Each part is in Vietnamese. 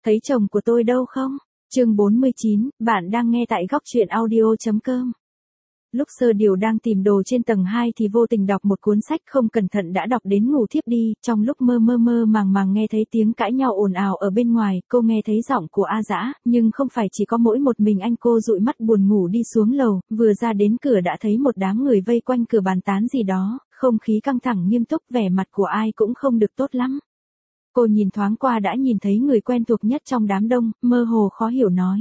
Thấy chồng của tôi đâu không? Chương 49, bạn đang nghe tại góc truyện audio.com. Lúc Sơ Điều đang tìm đồ trên tầng 2 thì vô tình đọc một cuốn sách, không cẩn thận đã đọc đến ngủ thiếp đi. Trong lúc mơ màng nghe thấy tiếng cãi nhau ồn ào ở bên ngoài, cô nghe thấy giọng của A Dã, nhưng không phải chỉ có mỗi một mình anh. Cô dụi mắt buồn ngủ đi xuống lầu, vừa ra đến cửa đã thấy một đám người vây quanh cửa bàn tán gì đó, không khí căng thẳng nghiêm túc, vẻ mặt của ai cũng không được tốt lắm. Cô nhìn thoáng qua đã nhìn thấy người quen thuộc nhất trong đám đông, mơ hồ khó hiểu nói.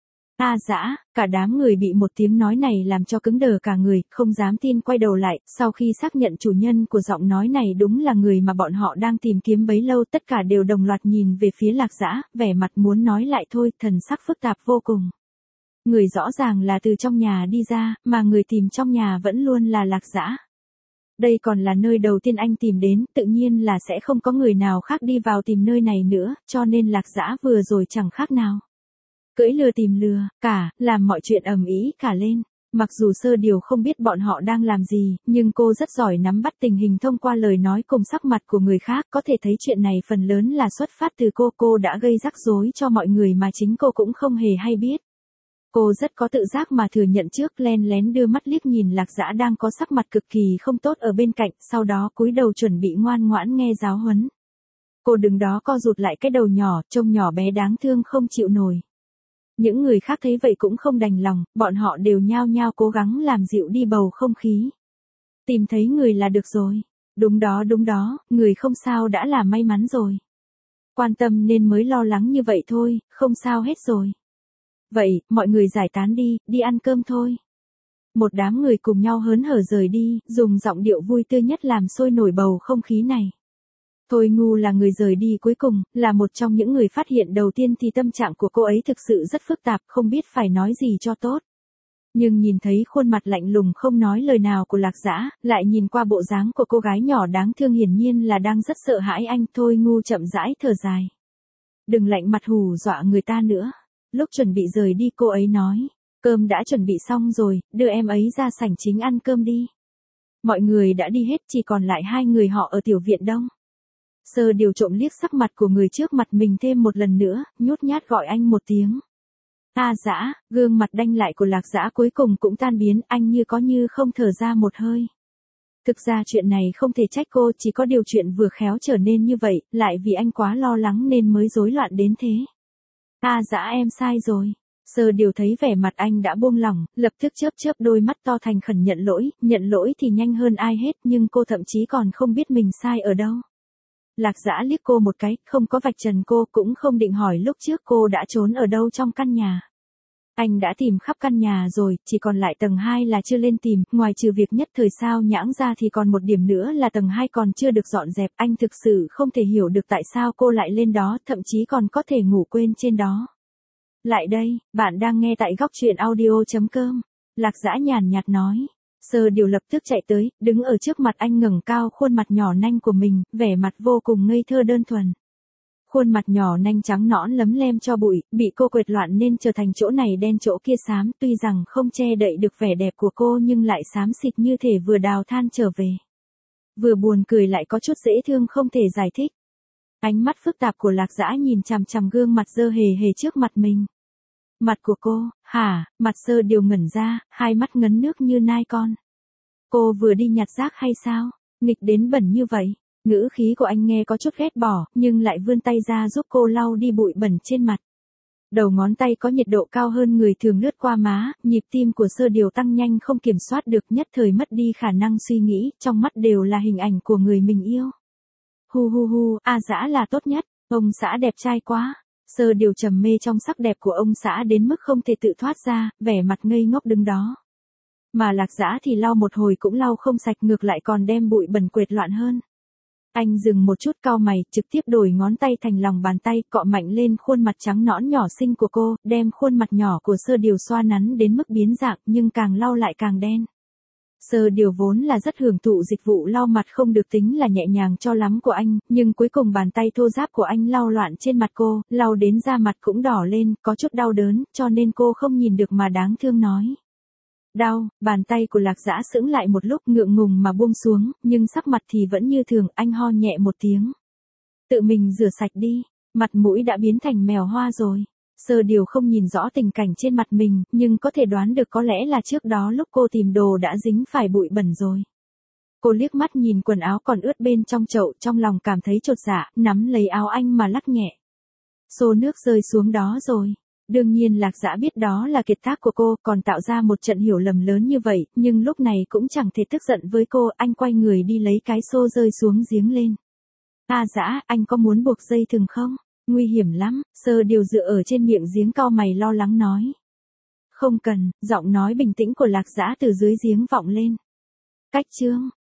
A Dã. Cả đám người bị một tiếng nói này làm cho cứng đờ cả người, không dám tin quay đầu lại. Sau khi xác nhận chủ nhân của giọng nói này đúng là người mà bọn họ đang tìm kiếm bấy lâu, tất cả đều đồng loạt nhìn về phía Lạc Dã, vẻ mặt muốn nói lại thôi, thần sắc phức tạp vô cùng. Người rõ ràng là từ trong nhà đi ra, mà người tìm trong nhà vẫn luôn là Lạc Dã. Đây còn là nơi đầu tiên anh tìm đến, tự nhiên là sẽ không có người nào khác đi vào tìm nơi này nữa, cho nên Lạc Dã vừa rồi chẳng khác nào cưỡi lừa tìm lừa, làm mọi chuyện ầm ĩ cả lên. Mặc dù Sơ Điều không biết bọn họ đang làm gì, nhưng cô rất giỏi nắm bắt tình hình thông qua lời nói cùng sắc mặt của người khác, có thể thấy chuyện này phần lớn là xuất phát từ cô đã gây rắc rối cho mọi người mà chính cô cũng không hề hay biết. Cô rất có tự giác mà thừa nhận trước, len lén đưa mắt liếc nhìn Lạc Dã đang có sắc mặt cực kỳ không tốt ở bên cạnh, sau đó cúi đầu chuẩn bị ngoan ngoãn nghe giáo huấn. Cô đứng đó co rụt lại cái đầu nhỏ, trông nhỏ bé đáng thương không chịu nổi. Những người khác thấy vậy cũng không đành lòng, bọn họ đều nhao nhao cố gắng làm dịu đi bầu không khí. Tìm thấy người là được rồi. Đúng đó, người không sao đã là may mắn rồi. Quan tâm nên mới lo lắng như vậy thôi, không sao hết rồi. Vậy, mọi người giải tán đi ăn cơm thôi. Một đám người cùng nhau hớn hở rời đi, dùng giọng điệu vui tươi nhất làm sôi nổi bầu không khí này. Thôi Ngu là người rời đi cuối cùng, là một trong những người phát hiện đầu tiên thì tâm trạng của cô ấy thực sự rất phức tạp, không biết phải nói gì cho tốt. Nhưng nhìn thấy khuôn mặt lạnh lùng không nói lời nào của Lạc Dã, lại nhìn qua bộ dáng của cô gái nhỏ đáng thương hiển nhiên là đang rất sợ hãi anh. Thôi Ngu chậm rãi thở dài. Đừng lạnh mặt hù dọa người ta nữa. Lúc chuẩn bị rời đi cô ấy nói, cơm đã chuẩn bị xong rồi, đưa em ấy ra sảnh chính ăn cơm đi. Mọi người đã đi hết, chỉ còn lại hai người họ ở tiểu viện đông. Sơ Điều trộm liếc sắc mặt của người trước mặt mình thêm một lần nữa, nhút nhát gọi anh một tiếng. A Dã. Gương mặt đanh lại của Lạc Dã cuối cùng cũng tan biến, anh như có như không thở ra một hơi. Thực ra chuyện này không thể trách cô, chỉ có điều chuyện vừa khéo trở nên như vậy, lại vì anh quá lo lắng nên mới rối loạn đến thế. A Dã, em sai rồi. Sơ Điều thấy vẻ mặt anh đã buông lỏng, lập tức chớp đôi mắt to thành khẩn nhận lỗi thì nhanh hơn ai hết, nhưng cô thậm chí còn không biết mình sai ở đâu. Lạc Dã liếc cô một cái, không có vạch trần cô, cũng không định hỏi lúc trước cô đã trốn ở đâu trong căn nhà. Anh đã tìm khắp căn nhà rồi, chỉ còn lại tầng 2 là chưa lên tìm, ngoài trừ việc nhất thời sao nhãng ra thì còn một điểm nữa là tầng 2 còn chưa được dọn dẹp. Anh thực sự không thể hiểu được tại sao cô lại lên đó, thậm chí còn có thể ngủ quên trên đó. Lại đây, bạn đang nghe tại góc truyện audio.com. Lạc Dã nhàn nhạt nói. Sơ Điều lập tức chạy tới, đứng ở trước mặt anh ngẩng cao khuôn mặt nhỏ nanh của mình, vẻ mặt vô cùng ngây thơ đơn thuần. Khuôn mặt nhỏ nanh trắng nõn lấm lem cho bụi, bị cô quệt loạn nên trở thành chỗ này đen chỗ kia xám, tuy rằng không che đậy được vẻ đẹp của cô nhưng lại xám xịt như thể vừa đào than trở về. Vừa buồn cười lại có chút dễ thương không thể giải thích. Ánh mắt phức tạp của Lạc Dã nhìn chằm chằm gương mặt dơ hề trước mặt mình. Mặt của cô, hả? Mặt Sơ Điều ngẩn ra, hai mắt ngấn nước như nai con. Cô vừa đi nhặt rác hay sao? Nghịch đến bẩn như vậy. Ngữ khí của anh nghe có chút ghét bỏ, nhưng lại vươn tay ra giúp cô lau đi bụi bẩn trên mặt. Đầu ngón tay có nhiệt độ cao hơn người thường lướt qua má, nhịp tim của Sơ Điều tăng nhanh không kiểm soát được, nhất thời mất đi khả năng suy nghĩ, trong mắt đều là hình ảnh của người mình yêu. Hu, A Dã là tốt nhất, ông xã đẹp trai quá. Sơ Điều trầm mê trong sắc đẹp của ông xã đến mức không thể tự thoát ra, vẻ mặt ngây ngốc đứng đó. Mà Lạc Dã thì lau một hồi cũng lau không sạch, ngược lại còn đem bụi bẩn quệt loạn hơn. Anh dừng một chút cau mày, trực tiếp đổi ngón tay thành lòng bàn tay, cọ mạnh lên khuôn mặt trắng nõn nhỏ xinh của cô, đem khuôn mặt nhỏ của Sơ Điều xoa nắn đến mức biến dạng, nhưng càng lau lại càng đen. Sơ Điều vốn là rất hưởng thụ dịch vụ lau mặt không được tính là nhẹ nhàng cho lắm của anh, nhưng cuối cùng bàn tay thô ráp của anh lau loạn trên mặt cô, lau đến da mặt cũng đỏ lên, có chút đau đớn, cho nên cô không nhìn được mà đáng thương nói. Đau. Bàn tay của Lạc Dã sững lại một lúc, ngượng ngùng mà buông xuống, nhưng sắc mặt thì vẫn như thường. Anh ho nhẹ một tiếng. Tự mình rửa sạch đi. Mặt mũi đã biến thành mèo hoa rồi. Sơ Điều không nhìn rõ tình cảnh trên mặt mình, nhưng có thể đoán được có lẽ là trước đó lúc cô tìm đồ đã dính phải bụi bẩn rồi. Cô liếc mắt nhìn quần áo còn ướt bên trong chậu, trong lòng cảm thấy chột dạ, nắm lấy áo anh mà lắc nhẹ. Xô nước rơi xuống đó rồi. Đương nhiên Lạc Dã biết đó là kiệt tác của cô, còn tạo ra một trận hiểu lầm lớn như vậy, nhưng lúc này cũng chẳng thể tức giận với cô, anh quay người đi lấy cái xô rơi xuống giếng lên. Dã, anh có muốn buộc dây thừng không? Nguy hiểm lắm, Sơ Điều dựa ở trên miệng giếng cau mày lo lắng nói. Không cần, giọng nói bình tĩnh của Lạc Dã từ dưới giếng vọng lên. Cách chương